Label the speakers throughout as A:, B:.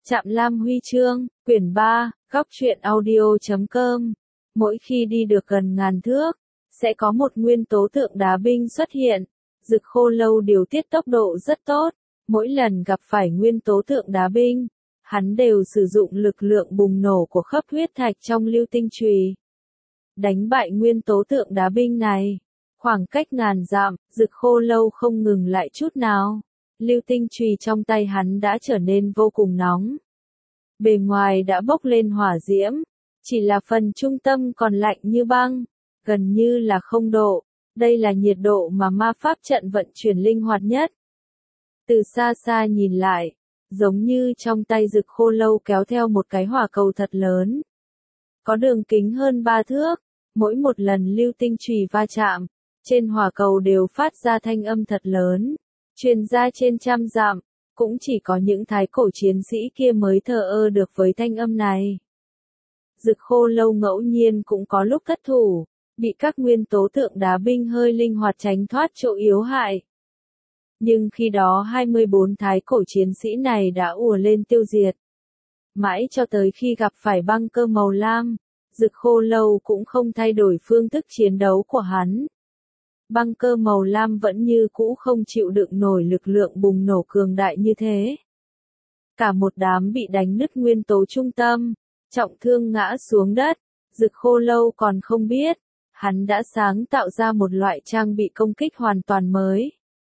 A: Trạm Lam Huy chương, quyển 3, góc truyện audio.com. Mỗi khi đi được gần ngàn thước, sẽ có một nguyên tố tượng đá binh xuất hiện. Dực Khô Lâu điều tiết tốc độ rất tốt. Mỗi lần gặp phải nguyên tố tượng đá binh, hắn đều sử dụng lực lượng bùng nổ của khắp huyết thạch trong lưu tinh chùy. Đánh bại nguyên tố tượng đá binh này. Khoảng cách ngàn dặm, Dực Khô Lâu không ngừng lại chút nào. Lưu tinh chùy trong tay hắn đã trở nên vô cùng nóng. Bề ngoài đã bốc lên hỏa diễm, chỉ là phần trung tâm còn lạnh như băng, gần như là 0 độ. Đây là nhiệt độ mà ma pháp trận vận chuyển linh hoạt nhất. Từ xa xa nhìn lại, giống như trong tay Dực Khô Lâu kéo theo một cái hỏa cầu thật lớn. Có đường kính hơn 3 thước, mỗi một lần lưu tinh chùy va chạm, trên hỏa cầu đều phát ra thanh âm thật lớn, truyền ra trên trăm dặm. Cũng chỉ có những thái cổ chiến sĩ kia mới thờ ơ được với thanh âm này. Dực Khô Lâu ngẫu nhiên cũng có lúc thất thủ, bị các nguyên tố tượng đá binh hơi linh hoạt tránh thoát chỗ yếu hại. Nhưng khi đó 24 thái cổ chiến sĩ này đã ùa lên tiêu diệt. Mãi cho tới khi gặp phải băng cơ màu lam, Dực Khô Lâu cũng không thay đổi phương thức chiến đấu của hắn. Băng cơ màu lam vẫn như cũ không chịu đựng nổi lực lượng bùng nổ cường đại như thế. Cả một đám bị đánh nứt nguyên tố trung tâm, trọng thương ngã xuống đất. Dực Khô Lâu còn không biết, hắn đã sáng tạo ra một loại trang bị công kích hoàn toàn mới.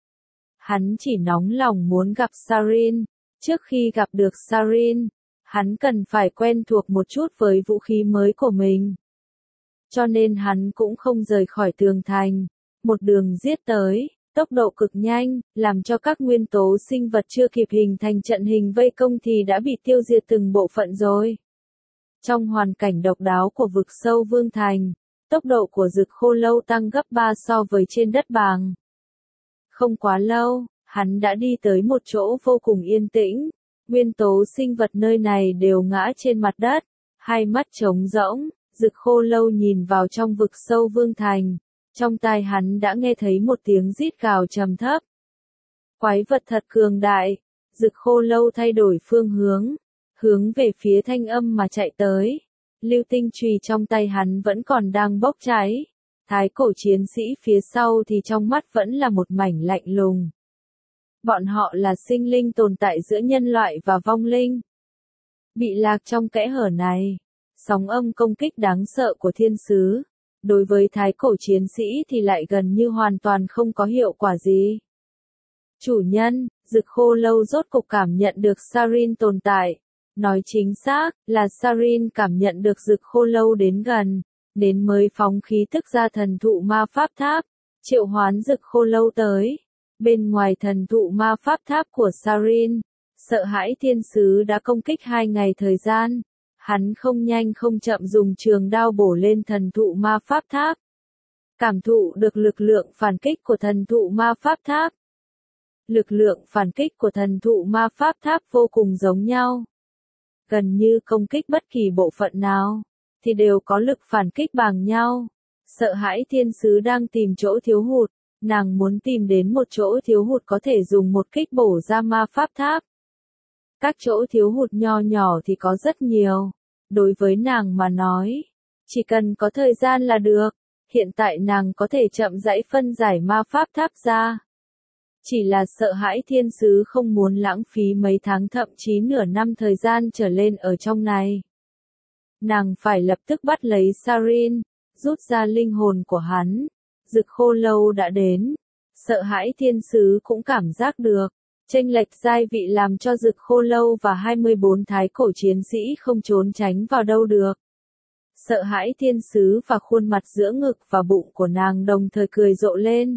A: Hắn chỉ nóng lòng muốn gặp Sarin. Trước khi gặp được Sarin, hắn cần phải quen thuộc một chút với vũ khí mới của mình. Cho nên hắn cũng không rời khỏi tường thành. Một đường giết tới, tốc độ cực nhanh, làm cho các nguyên tố sinh vật chưa kịp hình thành trận hình vây công thì đã bị tiêu diệt từng bộ phận rồi. Trong hoàn cảnh độc đáo của vực sâu Vương Thành, tốc độ của Dực Khô Lâu tăng gấp 3 so với trên đất bằng. Không quá lâu, hắn đã đi tới một chỗ vô cùng yên tĩnh. Nguyên tố sinh vật nơi này đều ngã trên mặt đất, hai mắt trống rỗng. Dực Khô Lâu nhìn vào trong vực sâu Vương Thành. Trong tai hắn đã nghe thấy một tiếng rít gào trầm thấp. Quái vật thật cường đại. Dực Khô Lâu thay đổi phương hướng về phía thanh âm mà chạy tới. Lưu tinh chùy trong tay hắn vẫn còn đang bốc cháy. Thái cổ chiến sĩ phía sau thì trong mắt vẫn là một mảnh lạnh lùng. Bọn họ là sinh linh tồn tại giữa nhân loại và vong linh. Bị lạc trong kẽ hở này, sóng âm công kích đáng sợ của thiên sứ. Đối với thái cổ chiến sĩ thì lại gần như hoàn toàn không có hiệu quả gì. Chủ nhân, Dực Khô Lâu rốt cục cảm nhận được Sarin tồn tại. Nói chính xác, là Sarin cảm nhận được Dực Khô Lâu đến gần, đến mới phóng khí tức ra thần thụ ma pháp tháp, triệu hoán Dực Khô Lâu tới. Bên ngoài thần thụ ma pháp tháp của Sarin, sợ hãi thiên sứ đã công kích 2 ngày thời gian. Hắn không nhanh không chậm dùng trường đao bổ lên thần thụ ma pháp tháp. Cảm thụ được lực lượng phản kích của thần thụ ma pháp tháp. Lực lượng phản kích của thần thụ ma pháp tháp vô cùng giống nhau. Gần như công kích bất kỳ bộ phận nào, thì đều có lực phản kích bằng nhau. Sợ hãi thiên sứ đang tìm chỗ thiếu hụt, nàng muốn tìm đến một chỗ thiếu hụt có thể dùng một kích bổ ra ma pháp tháp. Các chỗ thiếu hụt nho nhỏ thì có rất nhiều. Đối với nàng mà nói, chỉ cần có thời gian là được. Hiện tại nàng có thể chậm rãi phân giải ma pháp tháp ra. Chỉ là sợ hãi thiên sứ không muốn lãng phí mấy tháng thậm chí nửa năm thời gian trở lên ở trong này. Nàng phải lập tức bắt lấy Sarin, rút ra linh hồn của hắn. Dực Khô Lâu đã đến. Sợ hãi thiên sứ cũng cảm giác được. Chênh lệch giai vị làm cho Dực Khô Lâu và 24 thái cổ chiến sĩ không trốn tránh vào đâu được. Sợ hãi thiên sứ và khuôn mặt giữa ngực và bụng của nàng đồng thời cười rộ lên.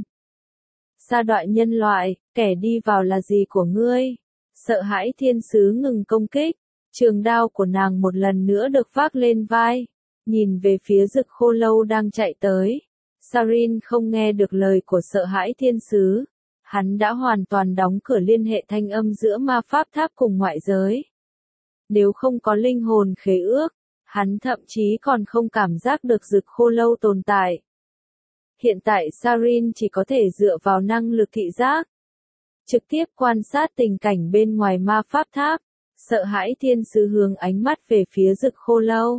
A: Sa đoại nhân loại, kẻ đi vào là gì của ngươi? Sợ hãi thiên sứ ngừng công kích. Trường đao của nàng một lần nữa được vác lên vai. Nhìn về phía Dực Khô Lâu đang chạy tới. Sarin không nghe được lời của sợ hãi thiên sứ. Hắn đã hoàn toàn đóng cửa liên hệ thanh âm giữa ma pháp tháp cùng ngoại giới. Nếu không có linh hồn khế ước, hắn thậm chí còn không cảm giác được Dực Khô Lâu tồn tại. Hiện tại Sarin chỉ có thể dựa vào năng lực thị giác. Trực tiếp quan sát tình cảnh bên ngoài ma pháp tháp. Sợ hãi thiên sứ hướng ánh mắt về phía Dực Khô Lâu.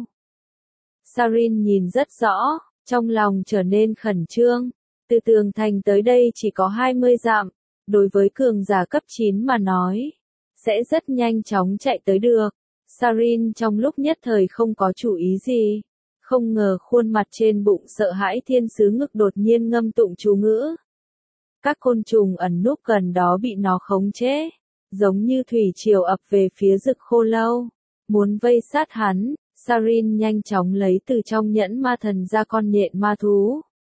A: Sarin nhìn rất rõ, trong lòng trở nên khẩn trương. Từ tường thành tới đây chỉ có 20 dặm, đối với cường giả cấp 9 mà nói, sẽ rất nhanh chóng chạy tới được. Sarin trong lúc nhất thời không có chủ ý gì, không ngờ khuôn mặt trên bụng sợ hãi thiên sứ ngực đột nhiên ngâm tụng chú ngữ. Các côn trùng ẩn núp gần đó bị nó khống chế, giống như thủy triều ập về phía Dực Khô Lâu, muốn vây sát hắn. Sarin nhanh chóng lấy từ trong nhẫn ma thần ra con nhện ma thú.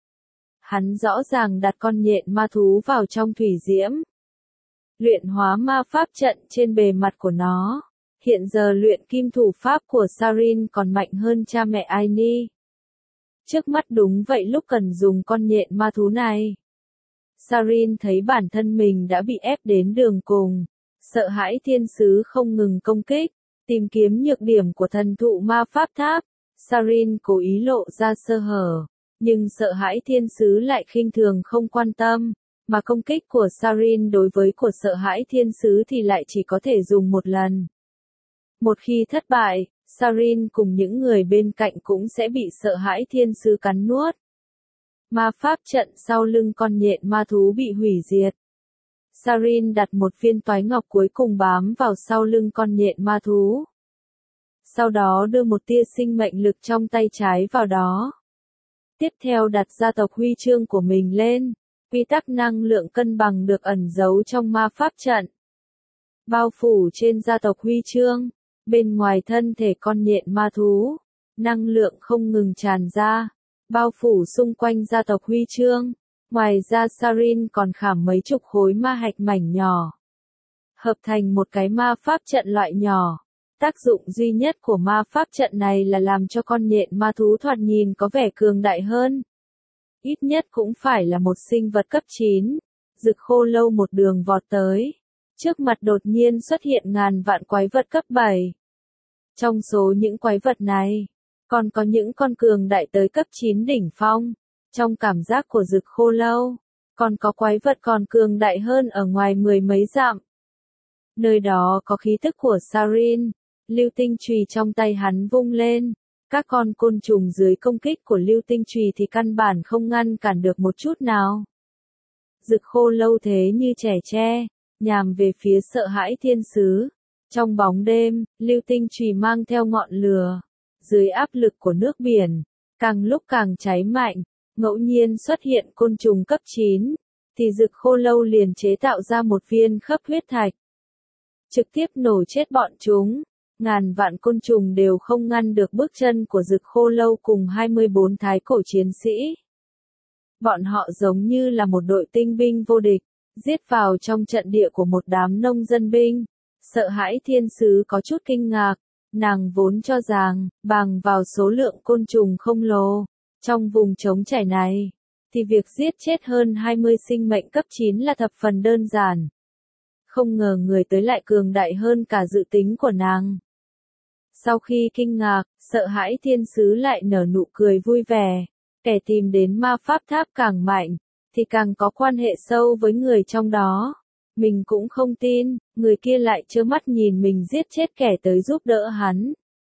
A: Hắn rõ ràng đặt con nhện ma thú vào trong thủy diễm, luyện hóa ma pháp trận trên bề mặt của nó. Hiện giờ luyện kim thủ pháp của Sarin còn mạnh hơn cha mẹ Aini. Trước mắt đúng vậy lúc cần dùng con nhện ma thú này. Sarin thấy bản thân mình đã bị ép đến đường cùng, sợ hãi thiên sứ không ngừng công kích, tìm kiếm nhược điểm của thần thụ ma pháp tháp. Sarin cố ý lộ ra sơ hở, nhưng sợ hãi thiên sứ lại khinh thường không quan tâm, mà công kích của Sarin đối với của sợ hãi thiên sứ thì lại chỉ có thể dùng một lần. Một khi thất bại, Sarin cùng những người bên cạnh cũng sẽ bị sợ hãi thiên sứ cắn nuốt. Ma pháp trận sau lưng con nhện ma thú bị hủy diệt. Sarin đặt một viên toái ngọc cuối cùng bám vào sau lưng con nhện ma thú. Sau đó đưa một tia sinh mệnh lực trong tay trái vào đó. Tiếp theo đặt gia tộc huy chương của mình lên. Quy tắc năng lượng cân bằng được ẩn giấu trong ma pháp trận, bao phủ trên gia tộc huy chương. Bên ngoài thân thể con nhện ma thú, năng lượng không ngừng tràn ra, bao phủ xung quanh gia tộc huy chương. Ngoài ra Sarin còn khảm mấy chục khối ma hạch mảnh nhỏ, hợp thành một cái ma pháp trận loại nhỏ. Tác dụng duy nhất của ma pháp trận này là làm cho con nhện ma thú thoạt nhìn có vẻ cường đại hơn. Ít nhất cũng phải là một sinh vật cấp 9. Dực Khô Lâu một đường vọt tới. Trước mặt đột nhiên xuất hiện ngàn vạn quái vật cấp 7. Trong số những quái vật này, còn có những con cường đại tới cấp 9 đỉnh phong. Trong cảm giác của Dực Khô Lâu, còn có quái vật còn cường đại hơn ở ngoài mười mấy dặm. Nơi đó có khí tức của Sarin. Lưu tinh chùy trong tay hắn vung lên. Các con côn trùng dưới công kích của lưu tinh chùy thì căn bản không ngăn cản được một chút nào. Dực Khô Lâu thế như trẻ tre, nhằm về phía sợ hãi thiên sứ. Trong bóng đêm, lưu tinh chùy mang theo ngọn lửa. Dưới áp lực của nước biển, càng lúc càng cháy mạnh, ngẫu nhiên xuất hiện côn trùng cấp 9, thì Dực Khô Lâu liền chế tạo ra một viên khắp huyết thạch. Trực tiếp nổ chết bọn chúng. Ngàn vạn côn trùng đều không ngăn được bước chân của Dực Khô Lâu cùng 24 thái cổ chiến sĩ. Bọn họ giống như là một đội tinh binh vô địch, giết vào trong trận địa của một đám nông dân binh. Sợ hãi thiên sứ có chút kinh ngạc, nàng vốn cho rằng, bằng vào số lượng côn trùng khổng lồ, trong vùng trống trải này, thì việc giết chết hơn 20 sinh mệnh cấp 9 là thập phần đơn giản. Không ngờ người tới lại cường đại hơn cả dự tính của nàng. Sau khi kinh ngạc, sợ hãi thiên sứ lại nở nụ cười vui vẻ. Kẻ tìm đến ma pháp tháp càng mạnh, thì càng có quan hệ sâu với người trong đó. Mình cũng không tin, người kia lại trơ mắt nhìn mình giết chết kẻ tới giúp đỡ hắn.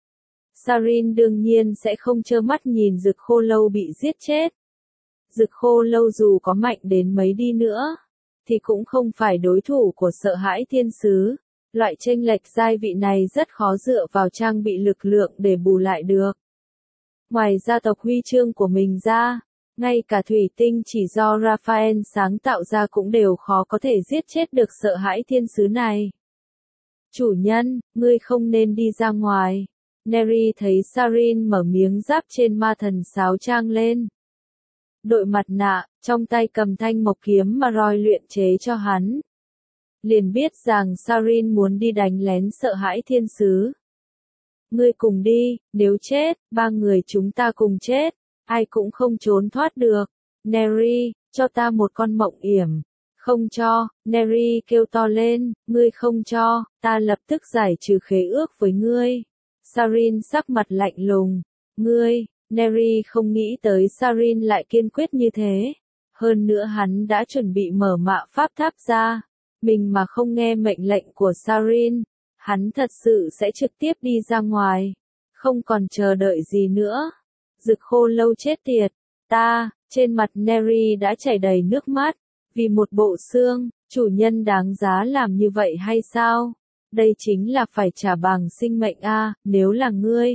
A: Sarin đương nhiên sẽ không trơ mắt nhìn Dực Khô Lâu bị giết chết. Dực Khô Lâu dù có mạnh đến mấy đi nữa, thì cũng không phải đối thủ của sợ hãi thiên sứ. Loại chênh lệch giai vị này rất khó dựa vào trang bị lực lượng để bù lại được. Ngoài gia tộc huy chương của mình ra, ngay cả thủy tinh chỉ do Raphael sáng tạo ra cũng đều khó có thể giết chết được sợ hãi thiên sứ này. Chủ nhân, ngươi không nên đi ra ngoài. Neri thấy Sarin mở miếng giáp trên ma thần sáo trang lên. Đội mặt nạ, trong tay cầm thanh mộc kiếm mà Roy luyện chế cho hắn. Liền biết rằng Sarin muốn đi đánh lén sợ hãi thiên sứ. Ngươi cùng đi, nếu chết, ba người chúng ta cùng chết, ai cũng không trốn thoát được. Neri, cho ta một con mộng yểm. Không cho, Neri kêu to lên, ngươi không cho, ta lập tức giải trừ khế ước với ngươi. Sarin sắc mặt lạnh lùng, ngươi, Neri không nghĩ tới Sarin lại kiên quyết như thế. Hơn nữa hắn đã chuẩn bị mở mạ pháp tháp ra. Mình mà không nghe mệnh lệnh của Sarin, Hắn thật sự sẽ trực tiếp đi ra ngoài. Không còn chờ đợi gì nữa. Dực khô lâu chết tiệt. Trên mặt Neri đã chảy đầy nước mắt. Vì một bộ xương, chủ nhân đáng giá làm như vậy hay sao? Đây chính là phải trả bằng sinh mệnh a, nếu là ngươi.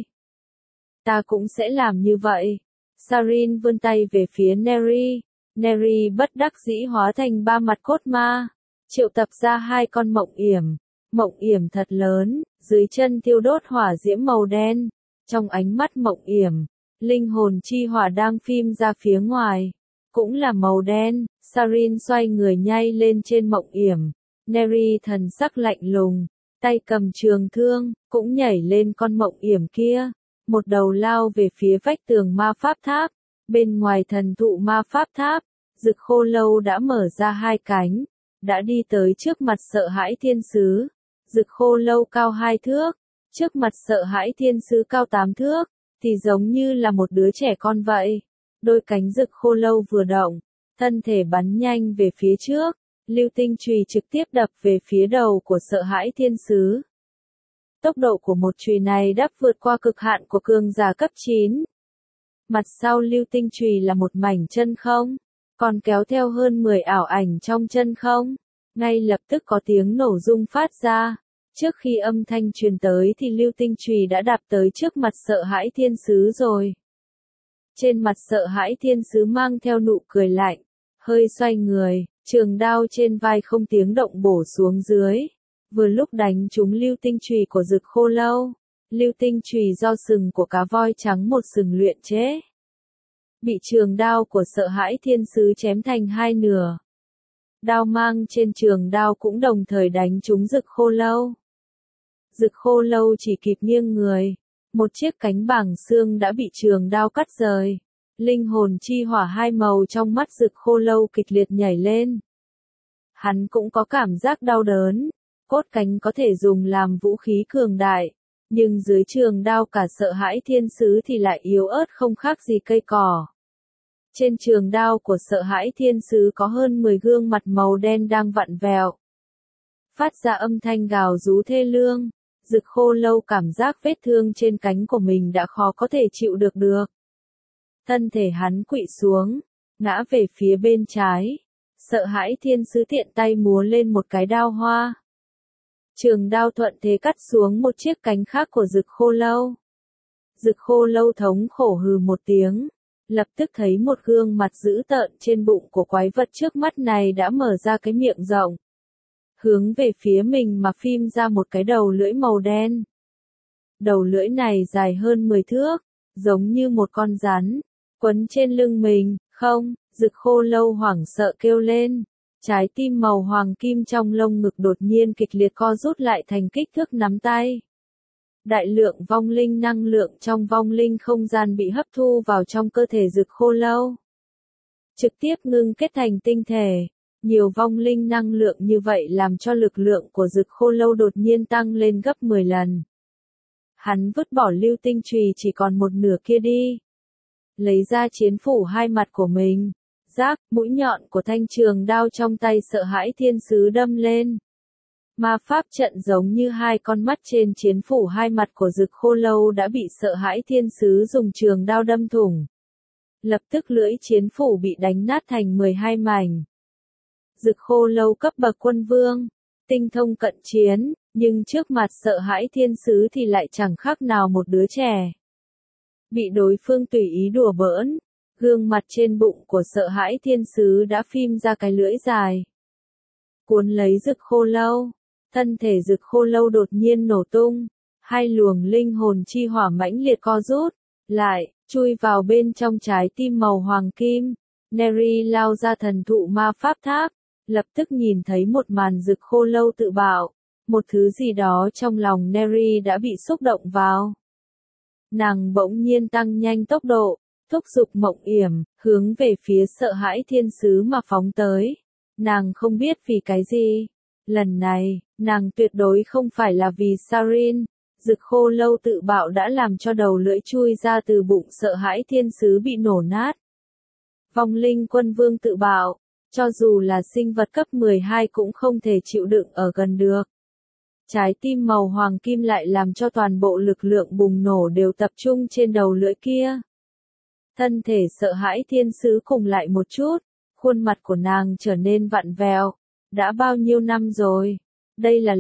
A: Ta cũng sẽ làm như vậy. Sarin vươn tay về phía Neri. Neri bất đắc dĩ hóa thành 3 mặt cốt ma. Triệu tập ra 2 con mộng yểm. Mộng yểm thật lớn, dưới chân thiêu đốt hỏa diễm màu đen. Trong ánh mắt mộng yểm, linh hồn chi hỏa đang phim ra phía ngoài. Cũng là màu đen. Sarin xoay người nhảy lên trên mộng yểm. Neri thần sắc lạnh lùng, tay cầm trường thương, cũng nhảy lên con mộng yểm kia. Một đầu lao về phía vách tường ma pháp tháp. Bên ngoài thần thụ ma pháp tháp, Dực khô lâu đã mở ra 2 cánh, đã đi tới trước mặt sợ hãi thiên sứ. Dực khô lâu cao 2 thước, trước mặt sợ hãi thiên sứ cao 8 thước, thì giống như là một đứa trẻ con vậy. Đôi cánh dực khô lâu vừa động, thân thể bắn nhanh về phía trước, lưu tinh chùy trực tiếp đập về phía đầu của sợ hãi thiên sứ. Tốc độ của một chùy này đắp vượt qua cực hạn của cường giả cấp 9. Mặt sau lưu tinh chùy là một mảnh chân không, còn kéo theo hơn 10 ảo ảnh trong chân không. Ngay lập tức có tiếng nổ rung phát ra. Trước khi âm thanh truyền tới thì lưu tinh chùy đã đạp tới trước mặt sợ hãi thiên sứ rồi. Trên mặt sợ hãi thiên sứ mang theo nụ cười lạnh, hơi xoay người, trường đao trên vai không tiếng động bổ xuống dưới. Vừa lúc đánh trúng lưu tinh chùy của Dực khô lâu. Lưu tinh chùy do sừng của cá voi trắng một sừng luyện chế. Bị trường đao của sợ hãi thiên sứ chém thành 2 nửa. Đao mang trên trường đao cũng đồng thời đánh trúng Dực khô lâu. Dực khô lâu chỉ kịp nghiêng người. Một chiếc cánh bảng xương đã bị trường đao cắt rời. Linh hồn chi hỏa 2 màu trong mắt Dực khô lâu kịch liệt nhảy lên. Hắn cũng có cảm giác đau đớn. Cốt cánh có thể dùng làm vũ khí cường đại. Nhưng dưới trường đao cả sợ hãi thiên sứ thì lại yếu ớt không khác gì cây cỏ. Trên trường đao của sợ hãi thiên sứ có hơn 10 gương mặt màu đen đang vặn vẹo. Phát ra âm thanh gào rú thê lương. Dực khô lâu cảm giác vết thương trên cánh của mình đã khó có thể chịu được. Thân thể hắn quỵ xuống, ngã về phía bên trái. Sợ hãi thiên sứ tiện tay múa lên một cái đao hoa. Trường đao thuận thế cắt xuống một chiếc cánh khác của Dực khô lâu. Dực khô lâu thống khổ hừ một tiếng. Lập tức thấy một gương mặt dữ tợn trên bụng của quái vật trước mắt này đã mở ra cái miệng rộng. Hướng về phía mình mà phim ra một cái đầu lưỡi màu đen. Đầu lưỡi này dài hơn 10 thước, giống như một con rắn, quấn trên lưng mình. Không, Dực khô lâu hoảng sợ kêu lên. Trái tim màu hoàng kim trong lông ngực đột nhiên kịch liệt co rút lại thành kích thước nắm tay. Đại lượng vong linh năng lượng trong vong linh không gian bị hấp thu vào trong cơ thể Dực khô lâu. Trực tiếp ngưng kết thành tinh thể. Nhiều vong linh năng lượng như vậy làm cho lực lượng của Dực khô lâu đột nhiên tăng lên gấp 10 lần. Hắn vứt bỏ lưu tinh chùy chỉ còn một nửa kia đi. Lấy ra chiến phủ 2 mặt của mình. Rác, mũi nhọn của thanh trường đao trong tay sợ hãi thiên sứ đâm lên. Ma pháp trận giống như 2 con mắt trên chiến phủ 2 mặt của Dực khô lâu đã bị sợ hãi thiên sứ dùng trường đao đâm thủng. Lập tức lưỡi chiến phủ bị đánh nát thành 12 mảnh. Dực khô lâu cấp bậc quân vương, tinh thông cận chiến, nhưng trước mặt sợ hãi thiên sứ thì lại chẳng khác nào một đứa trẻ. Bị đối phương tùy ý đùa bỡn. Gương mặt trên bụng của sợ hãi thiên sứ đã phim ra cái lưỡi dài. Cuốn lấy Dực khô lâu. Thân thể Dực khô lâu đột nhiên nổ tung. 2 luồng linh hồn chi hỏa mãnh liệt co rút. Lại, chui vào bên trong trái tim màu hoàng kim. Neri lao ra thần thụ ma pháp tháp. Lập tức nhìn thấy một màn Dực khô lâu tự bạo. Một thứ gì đó trong lòng Neri đã bị xúc động vào. Nàng bỗng nhiên tăng nhanh tốc độ. Thúc giục mộng yểm, hướng về phía sợ hãi thiên sứ mà phóng tới. Nàng không biết vì cái gì. Lần này, nàng tuyệt đối không phải là vì Sarin. Dực khô lâu tự bạo đã làm cho đầu lưỡi chui ra từ bụng sợ hãi thiên sứ bị nổ nát. Vong linh quân vương tự bạo, cho dù là sinh vật cấp 12 cũng không thể chịu đựng ở gần được. Trái tim màu hoàng kim lại làm cho toàn bộ lực lượng bùng nổ đều tập trung trên đầu lưỡi kia. Thân thể sợ hãi thiên sứ cùng lại một chút, khuôn mặt của nàng trở nên vặn vẹo. Đã bao nhiêu năm rồi? Đây là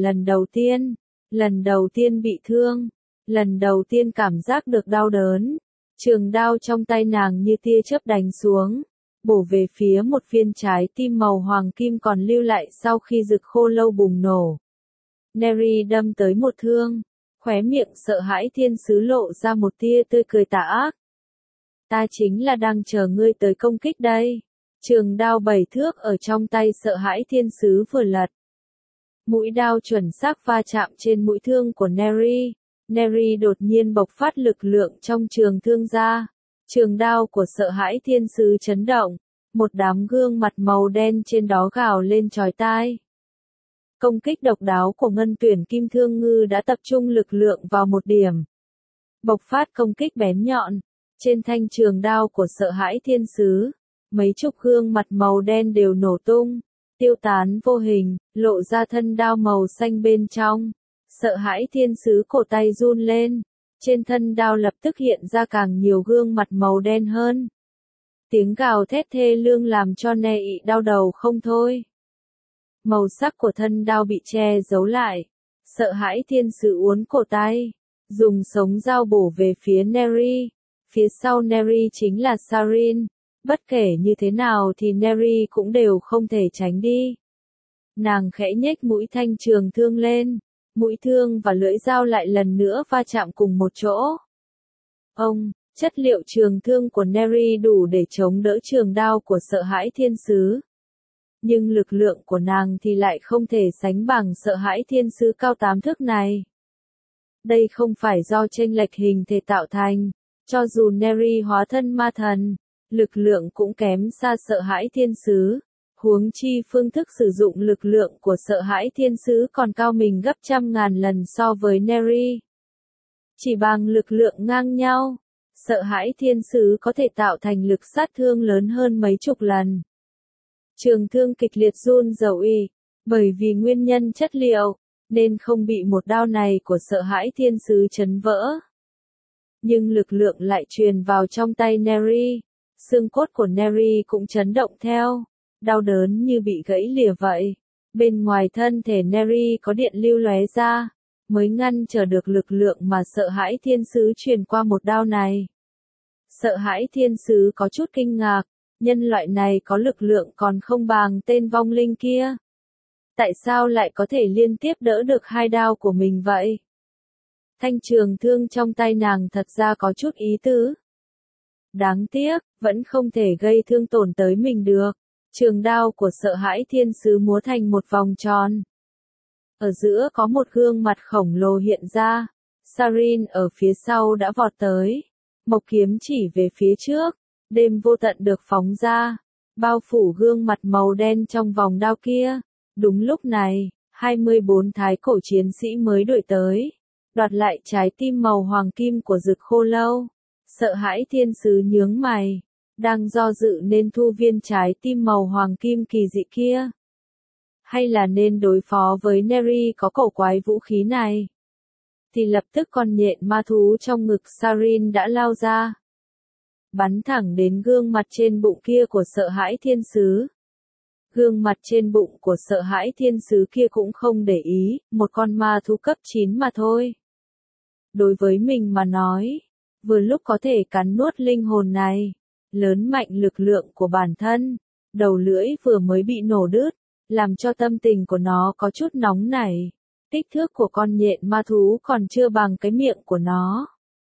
A: lần đầu tiên bị thương, lần đầu tiên cảm giác được đau đớn. Trường đao trong tay nàng như tia chớp đánh xuống, bổ về phía một viên trái tim màu hoàng kim còn lưu lại sau khi rực khô lâu bùng nổ. Neri đâm tới một thương, khóe miệng sợ hãi thiên sứ lộ ra một tia tươi cười tà ác. Ta chính là đang chờ ngươi tới công kích đây. Trường đao 7 thước ở trong tay sợ hãi thiên sứ vừa lật. Mũi đao chuẩn xác va chạm trên mũi thương của Neri. Neri đột nhiên bộc phát lực lượng trong trường thương ra. Trường đao của sợ hãi thiên sứ chấn động. Một đám gương mặt màu đen trên đó gào lên chói tai. Công kích độc đáo của ngân tuyển kim thương ngư đã tập trung lực lượng vào một điểm. Bộc phát công kích bén nhọn. Trên thanh trường đao của sợ hãi thiên sứ, mấy chục gương mặt màu đen đều nổ tung, tiêu tán vô hình, lộ ra thân đao màu xanh bên trong. Sợ hãi thiên sứ cổ tay run lên, trên thân đao lập tức hiện ra càng nhiều gương mặt màu đen hơn. Tiếng gào thét thê lương làm cho Nè ị đau đầu không thôi. Màu sắc của thân đao bị che giấu lại, sợ hãi thiên sứ uốn cổ tay, dùng sống dao bổ về phía Neri. Phía sau Neri chính là Sarin, bất kể như thế nào thì Neri cũng đều không thể tránh đi. Nàng khẽ nhếch mũi thanh trường thương lên, mũi thương và lưỡi dao lại lần nữa va chạm cùng một chỗ. Chất liệu trường thương của Neri đủ để chống đỡ trường đao của sợ hãi thiên sứ. Nhưng lực lượng của nàng thì lại không thể sánh bằng sợ hãi thiên sứ cao 8 thước này. Đây không phải do chênh lệch hình thể tạo thành. Cho dù Neri hóa thân ma thần, lực lượng cũng kém xa sợ hãi thiên sứ. Huống chi phương thức sử dụng lực lượng của sợ hãi thiên sứ còn cao mình gấp trăm ngàn lần so với Neri. Chỉ bằng lực lượng ngang nhau, sợ hãi thiên sứ có thể tạo thành lực sát thương lớn hơn mấy chục lần. Trường thương kịch liệt run rẩy, bởi vì nguyên nhân chất liệu, nên không bị một đao này của sợ hãi thiên sứ chấn vỡ. Nhưng lực lượng lại truyền vào trong tay Neri, xương cốt của Neri cũng chấn động theo, đau đớn như bị gãy lìa vậy. Bên ngoài thân thể Neri có điện lưu lóe ra, mới ngăn trở được lực lượng mà sợ hãi thiên sứ truyền qua một đao này. Sợ hãi thiên sứ có chút kinh ngạc, nhân loại này có lực lượng còn không bằng tên vong linh kia. Tại sao lại có thể liên tiếp đỡ được hai đao của mình vậy? Thanh trường thương trong tay nàng thật ra có chút ý tứ. Đáng tiếc, vẫn không thể gây thương tổn tới mình được. Trường đao của sợ hãi thiên sứ múa thành một vòng tròn. Ở giữa có một gương mặt khổng lồ hiện ra. Sarin ở phía sau đã vọt tới. Mộc kiếm chỉ về phía trước. Đêm vô tận được phóng ra. Bao phủ gương mặt màu đen trong vòng đao kia. Đúng lúc này, 24 thái cổ chiến sĩ mới đuổi tới. Đoạt lại trái tim màu hoàng kim của rực khô lâu. Sợ hãi thiên sứ nhướng mày, đang do dự nên thu viên trái tim màu hoàng kim kỳ dị kia. Hay là nên đối phó với Neri có cổ quái vũ khí này. Thì lập tức con nhện ma thú trong ngực Sarin đã lao ra. Bắn thẳng đến gương mặt trên bụng kia của sợ hãi thiên sứ. Gương mặt trên bụng của sợ hãi thiên sứ kia cũng không để ý, một con ma thú cấp 9 mà thôi. Đối với mình mà nói, vừa lúc có thể cắn nuốt linh hồn này, lớn mạnh lực lượng của bản thân, đầu lưỡi vừa mới bị nổ đứt, làm cho tâm tình của nó có chút nóng nảy. Kích thước của con nhện ma thú còn chưa bằng cái miệng của nó.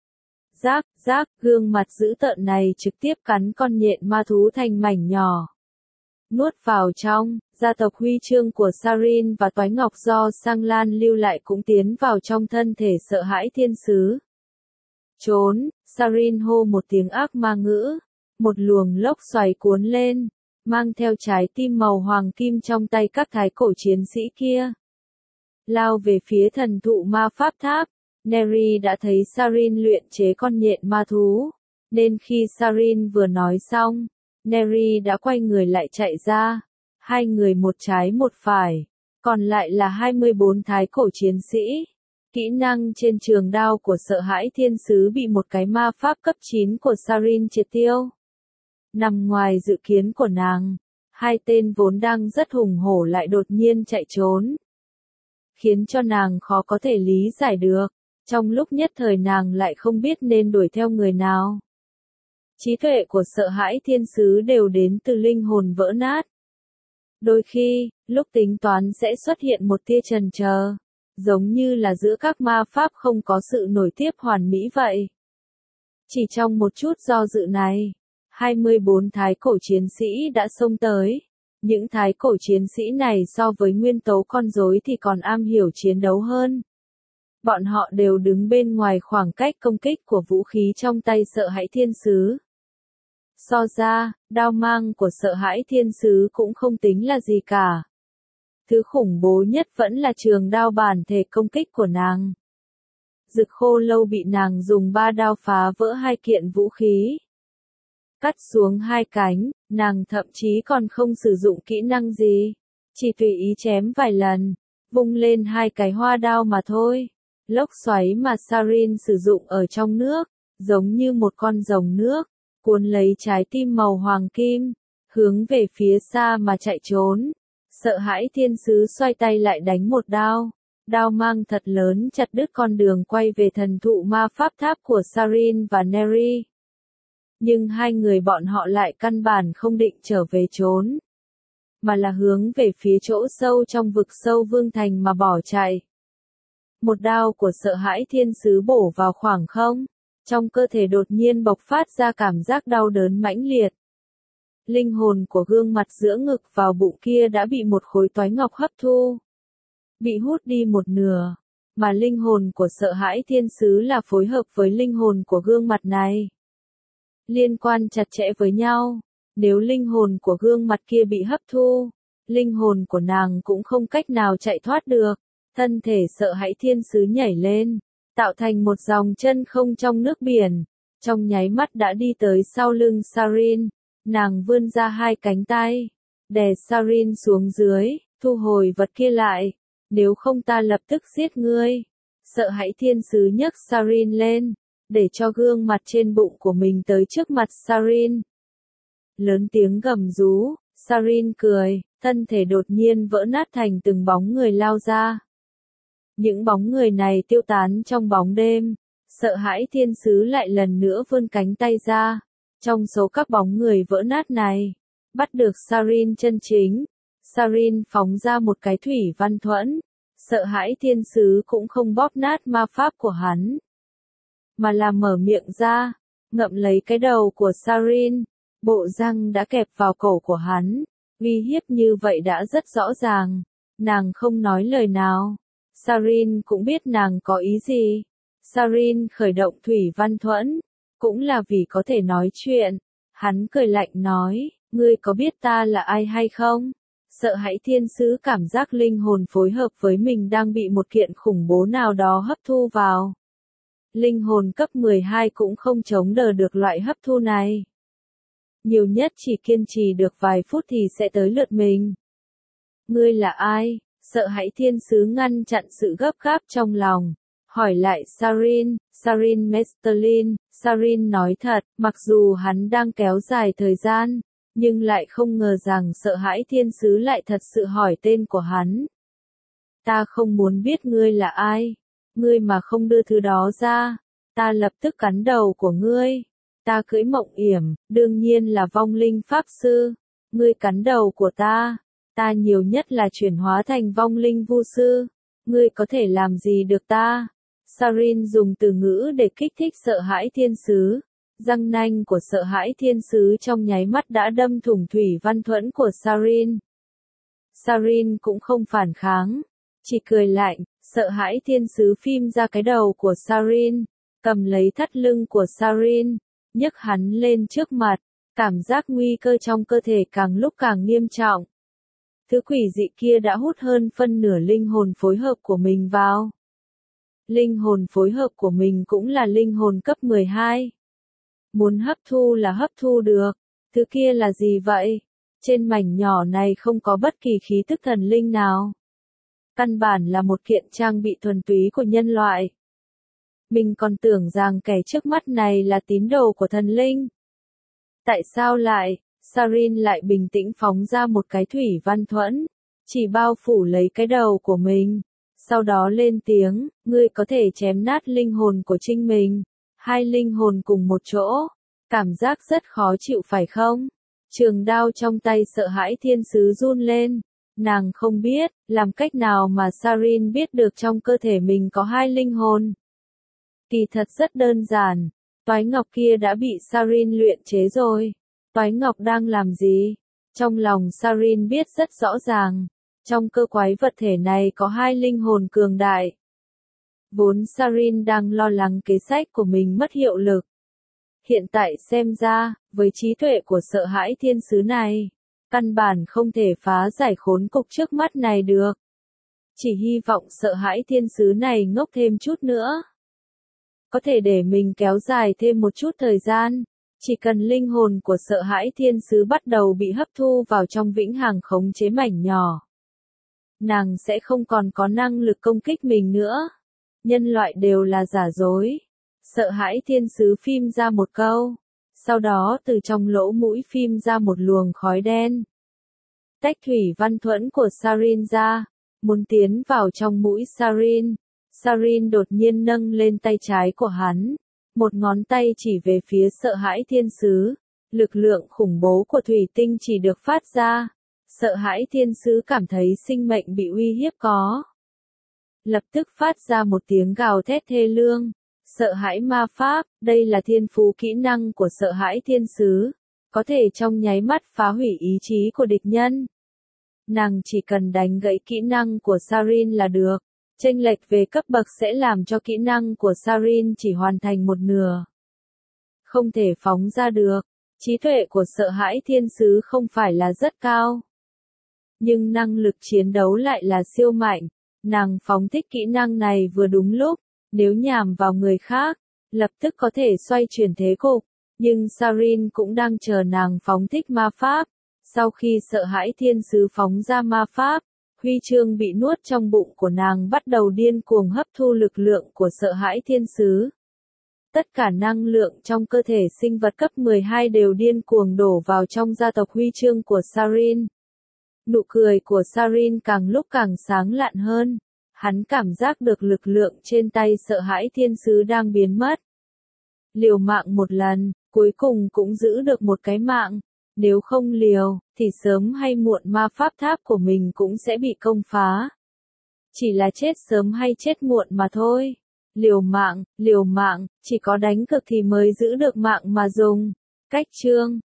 A: Rác, gương mặt dữ tợn này trực tiếp cắn con nhện ma thú thành mảnh nhỏ. Nuốt vào trong, gia tộc huy chương của Sarin và toái ngọc do Sang Lan lưu lại cũng tiến vào trong thân thể sợ hãi thiên sứ. Trốn, Sarin hô một tiếng ác ma ngữ, một luồng lốc xoáy cuốn lên, mang theo trái tim màu hoàng kim trong tay các thái cổ chiến sĩ kia. Lao về phía thần thụ ma pháp tháp, Neri đã thấy Sarin luyện chế con nhện ma thú, nên khi Sarin vừa nói xong, Neri đã quay người lại chạy ra, hai người một trái một phải, còn lại là 24 thái cổ chiến sĩ. Kỹ năng trên trường đao của Sợ Hãi Thiên Sứ bị một cái ma pháp cấp 9 của Sarin triệt tiêu. Nằm ngoài dự kiến của nàng, hai tên vốn đang rất hùng hổ lại đột nhiên chạy trốn, khiến cho nàng khó có thể lý giải được. Trong lúc nhất thời nàng lại không biết nên đuổi theo người nào. Trí tuệ của Sợ Hãi Thiên Sứ đều đến từ linh hồn vỡ nát. Đôi khi, lúc tính toán sẽ xuất hiện một tia chần chờ, giống như là giữa các ma pháp không có sự nối tiếp hoàn mỹ vậy. Chỉ trong một chút do dự này, 24 thái cổ chiến sĩ đã xông tới. Những thái cổ chiến sĩ này so với nguyên tố con rối thì còn am hiểu chiến đấu hơn. Bọn họ đều đứng bên ngoài khoảng cách công kích của vũ khí trong tay Sợ Hãi Thiên Sứ. So ra, đao mang của Sợ Hãi Thiên Sứ cũng không tính là gì cả. Thứ khủng bố nhất vẫn là trường đao bản thể công kích của nàng. Dực Khô Lâu bị nàng dùng 3 đao phá vỡ 2 kiện vũ khí. Cắt xuống 2 cánh, nàng thậm chí còn không sử dụng kỹ năng gì. Chỉ tùy ý chém vài lần, vung lên 2 cái hoa đao mà thôi. Lốc xoáy mà Sarin sử dụng ở trong nước, giống như một con rồng nước, cuốn lấy trái tim màu hoàng kim, hướng về phía xa mà chạy trốn. Sợ Hãi Thiên Sứ xoay tay lại đánh một đao. Đao mang thật lớn chặt đứt con đường quay về thần thụ ma pháp tháp của Sarin và Neri. Nhưng hai người bọn họ lại căn bản không định trở về trốn, mà là hướng về phía chỗ sâu trong vực sâu vương thành mà bỏ chạy. Một đao của Sợ Hãi Thiên Sứ bổ vào khoảng không, trong cơ thể đột nhiên bộc phát ra cảm giác đau đớn mãnh liệt. Linh hồn của gương mặt giữa ngực vào bụng kia đã bị một khối toái ngọc hấp thu, bị hút đi một nửa, mà linh hồn của Sợ Hãi Thiên Sứ là phối hợp với linh hồn của gương mặt này, liên quan chặt chẽ với nhau. Nếu linh hồn của gương mặt kia bị hấp thu, linh hồn của nàng cũng không cách nào chạy thoát được. Thân thể Sợ Hãi Thiên Sứ nhảy lên, tạo thành một dòng chân không trong nước biển, trong nháy mắt đã đi tới sau lưng Sarin. Nàng vươn ra 2 cánh tay, đè Sarin xuống dưới, thu hồi vật kia lại. Nếu không ta lập tức giết ngươi. Sợ Hãi Thiên Sứ nhấc Sarin lên, để cho gương mặt trên bụng của mình tới trước mặt Sarin. Lớn tiếng gầm rú, Sarin cười, thân thể đột nhiên vỡ nát thành từng bóng người lao ra. Những bóng người này tiêu tán trong bóng đêm. Sợ Hãi Thiên Sứ lại lần nữa vươn cánh tay ra. Trong số các bóng người vỡ nát này, bắt được Sarin chân chính. Sarin phóng ra một cái thủy văn thuẫn. Sợ Hãi Thiên Sứ cũng không bóp nát ma pháp của hắn, mà là mở miệng ra, ngậm lấy cái đầu của Sarin. Bộ răng đã kẹp vào cổ của hắn. Uy hiếp như vậy đã rất rõ ràng. Nàng không nói lời nào. Sarin cũng biết nàng có ý gì. Sarin khởi động thủy văn thuẫn, cũng là vì có thể nói chuyện. Hắn cười lạnh nói, ngươi có biết ta là ai hay không? Sợ Hãi Thiên Sứ cảm giác linh hồn phối hợp với mình đang bị một kiện khủng bố nào đó hấp thu vào. Linh hồn cấp 12 cũng không chống đỡ được loại hấp thu này. Nhiều nhất chỉ kiên trì được vài phút thì sẽ tới lượt mình. Ngươi là ai? Sợ Hãi Thiên Sứ ngăn chặn sự gấp gáp trong lòng, hỏi lại Sarin. Sarin Mesterlin. Sarin nói thật, mặc dù hắn đang kéo dài thời gian, nhưng lại không ngờ rằng Sợ Hãi Thiên Sứ lại thật sự hỏi tên của hắn. Ta không muốn biết ngươi là ai. Ngươi mà không đưa thứ đó ra, ta lập tức cắn đầu của ngươi. Ta cưỡi Mộng Yểm, đương nhiên là vong linh pháp sư. Ngươi cắn đầu của ta, ta nhiều nhất là chuyển hóa thành vong linh vu sư. Ngươi có thể làm gì được ta? Sarin dùng từ ngữ để kích thích Sợ Hãi Thiên Sứ. Răng nanh của Sợ Hãi Thiên Sứ trong nháy mắt đã đâm thủng thủy văn thuẫn của Sarin. Sarin cũng không phản kháng, chỉ cười lạnh. Sợ Hãi Thiên Sứ phim ra cái đầu của Sarin, cầm lấy thắt lưng của Sarin, nhấc hắn lên trước mặt. Cảm giác nguy cơ trong cơ thể càng lúc càng nghiêm trọng. Thứ quỷ dị kia đã hút hơn phân nửa linh hồn phối hợp của mình vào. Linh hồn phối hợp của mình cũng là linh hồn cấp 12. Muốn hấp thu là hấp thu được. Thứ kia là gì vậy? Trên mảnh nhỏ này không có bất kỳ khí tức thần linh nào. căn bản là một kiện trang bị thuần túy của nhân loại. Mình còn tưởng rằng kẻ trước mắt này là tín đồ của thần linh. Tại sao Sarin lại bình tĩnh phóng ra một cái thủy văn thuẫn, chỉ bao phủ lấy cái đầu của mình, sau đó lên tiếng, ngươi có thể chém nát linh hồn của Trinh mình, hai linh hồn cùng một chỗ, cảm giác rất khó chịu phải không? Trường đao trong tay sợ hãi thiên sứ run lên, nàng không biết, làm cách nào mà Sarin biết được trong cơ thể mình có hai linh hồn. Kỳ thật rất đơn giản, toái ngọc kia đã bị Sarin luyện chế rồi. Toái ngọc đang làm gì? Trong lòng Sarin biết rất rõ ràng, trong cơ quái vật thể này có hai linh hồn cường đại. Vốn Sarin đang lo lắng kế sách của mình mất hiệu lực. Hiện tại xem ra, với trí tuệ của sợ hãi thiên sứ này, căn bản không thể phá giải khốn cục trước mắt này được. Chỉ hy vọng sợ hãi thiên sứ này ngốc thêm chút nữa. Có thể để mình kéo dài thêm một chút thời gian. Chỉ cần linh hồn của sợ hãi thiên sứ bắt đầu bị hấp thu vào trong vĩnh hằng khống chế mảnh nhỏ, nàng sẽ không còn có năng lực công kích mình nữa. Nhân loại đều là giả dối. Sợ hãi thiên sứ phim ra một câu, sau đó từ trong lỗ mũi phim ra một luồng khói đen. Tách thủy văn thuẫn của Sarin ra, muốn tiến vào trong mũi Sarin. Sarin đột nhiên nâng lên tay trái của hắn. Một ngón tay chỉ về phía sợ hãi thiên sứ. Lực lượng khủng bố của thủy tinh chỉ được phát ra. Sợ hãi thiên sứ cảm thấy sinh mệnh bị uy hiếp có. Lập tức phát ra một tiếng gào thét thê lương. Sợ hãi ma pháp, đây là thiên phú kỹ năng của sợ hãi thiên sứ. Có thể trong nháy mắt phá hủy ý chí của địch nhân. Nàng chỉ cần đánh gãy kỹ năng của Sarin là được. Chênh lệch về cấp bậc sẽ làm cho kỹ năng của Sarin chỉ hoàn thành một nửa. Không thể phóng ra được. Trí tuệ của sợ hãi thiên sứ không phải là rất cao. Nhưng năng lực chiến đấu lại là siêu mạnh. Nàng phóng thích kỹ năng này vừa đúng lúc. Nếu nhằm vào người khác, lập tức có thể xoay chuyển thế cục. Nhưng Sarin cũng đang chờ nàng phóng thích ma pháp. Sau khi sợ hãi thiên sứ phóng ra ma pháp, huy chương bị nuốt trong bụng của nàng bắt đầu điên cuồng hấp thu lực lượng của sợ hãi thiên sứ. Tất cả năng lượng trong cơ thể sinh vật cấp 12 đều điên cuồng đổ vào trong gia tộc huy chương của Sarin. Nụ cười của Sarin càng lúc càng sáng lạn hơn. Hắn cảm giác được lực lượng trên tay sợ hãi thiên sứ đang biến mất. Liều mạng một lần, cuối cùng cũng giữ được một cái mạng. Nếu không liều, thì sớm hay muộn ma pháp tháp của mình cũng sẽ bị công phá. Chỉ là chết sớm hay chết muộn mà thôi. Liều mạng, chỉ có đánh cực thì mới giữ được mạng mà dùng. Cách chương